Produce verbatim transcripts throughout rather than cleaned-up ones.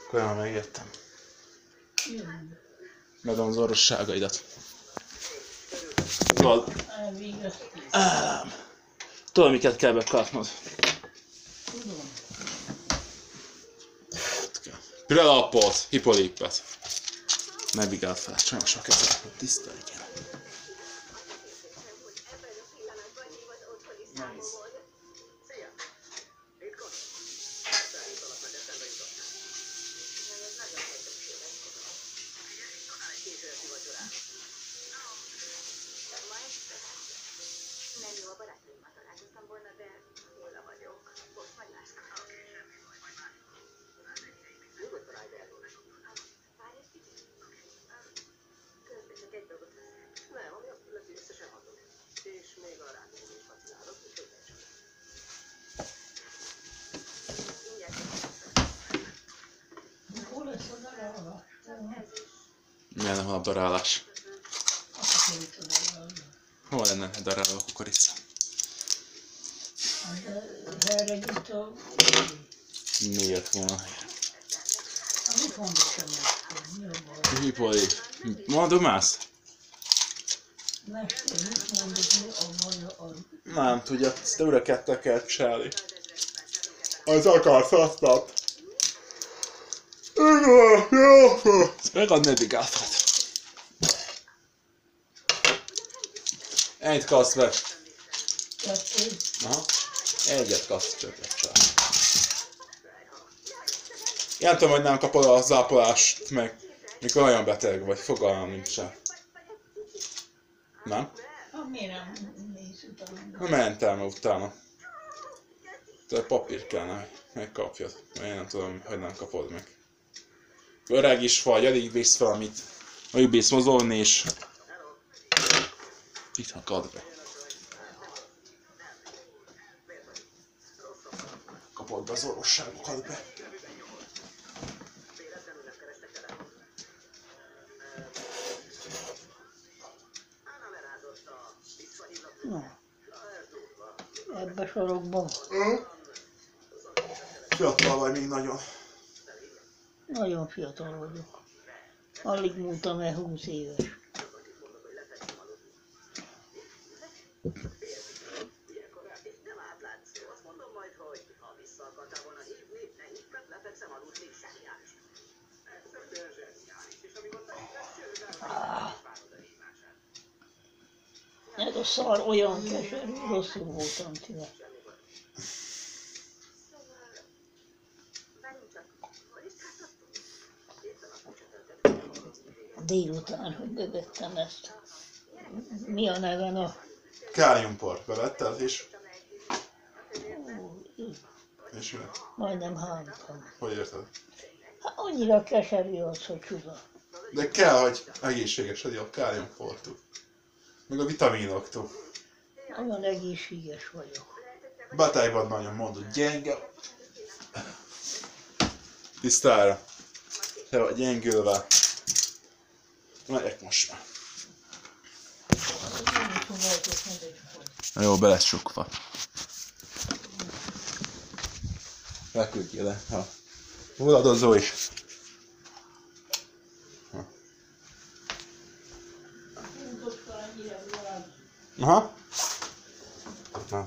Akkor már megjöttem. Megadom az orvosságaidat. Tudod, Ám, tudod, miket kell bekapnod? Tudom. Prelapot, hipolippet. Ne vigál fel, sajnos a kezed, hogy tiszta legyen. Nem jó, a barátaimmal találkoztam volna, de nulla vagyok. Most majd máskor. Nyugodtan állj be. Várj egy kicsit. Közben csak egy dolgot veszek. Nem, ami azt illeti, összesen hatok. És még a rákon is vacilálok, úgyhogy ne csak. Mindjárt Hol lesz a darálás? Milyen van a darálás? Azt nem tudom. Hol lenne egy daráló a kukorica? De erre itt a... Miért volna? A mi fontosan lesz? Mi a baj? Hipoli. Mondom mász? Mester, mit mondod, mi a baj a... Nem tudja, ezt újra kettel kell csinálni. Az akarsz azt ad. Megadni eddig átad. Ennyit kapsz meg. Kettő? Aha. Egyet kapsz, többet csak. Én tudom, hogy nem kapod a zápolást, meg mikor olyan beteg vagy, fogalmam nincsen. Nem? Ha miért nem néz utána? Na mentem utána. Te papír kellene, hogy megkapjad. Én nem tudom, hogy nem kapod meg. Öreg is vagy, alig visz fel, amit alig bísz mozolni, és itt akad be. Kapod be az orvosságokat be. Na. Ebbe sorokban. Fiatal vagy még nagyon. Nagyon fiatal vagyok. Alig múltam el húsz éves. Ah. Ez a szar olyan keserű, rosszul voltam tőle. Délután, hogy bevettem ezt. Mi a neve a... Káliumport bevetted is. És mi? Majdnem hánytam. Hogy érted? Hát annyira keserű az, hogy csuda. De kell, hogy egészséges legyen a káliumportú. Meg a vitaminoktól. Olyan egészséges vagyok. Beteg vagy nagyon, mondod, gyenge. Tisztára. Te vagy gyengülve. Megyek most már. Na jó, be lesz sokva. Leküldjél le. Ha. Hulladozó is. Ha. Aha. Na,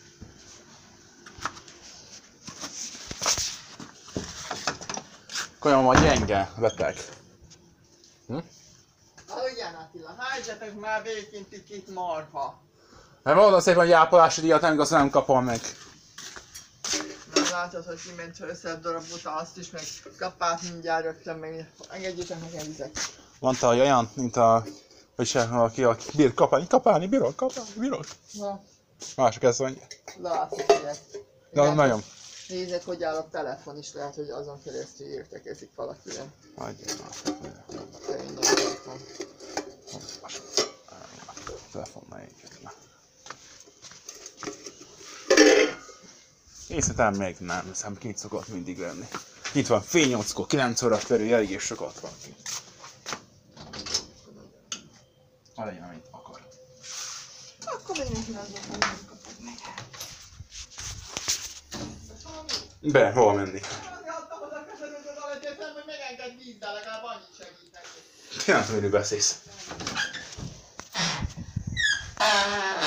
Olyan vagy gyenge, beteg. Hm? Aludján Attila, hagyjatok már végén itt marha. Mert valóban szépen, hogy ápolási díjat nem igaz, nem kapom meg. Nem látod, hogy kiment össze darab után azt is, meg kapát mindjárt rögtön, meg engedjétek nekem vizet. Mondta, hogy olyan, mint a... hogy se valaki, aki bír kapálni, kapálni, bírok, kapálni, bírok. Na, Mások ezt mondja. látszik ilyet. De az nagyon. Nézzek, hogy áll a telefon is, lehet, hogy azon keresztül értekezik valakivel. Hagyja már. De ingyen telefon. Telefonnal éljük le. Én szerintem még nem, hiszem kint szokott mindig lenni. Itt van fél nyolckor, kilenc óra körül, elég és sokat van kint. Ha legyen, amit akar. Akkor még nem azok, hogy nem kapod meg. Be, hova menni? Adtam oda köszönöm, hogy engedd vízzel, legalább annyit segít neki. Én nem tudom, miről beszélsz.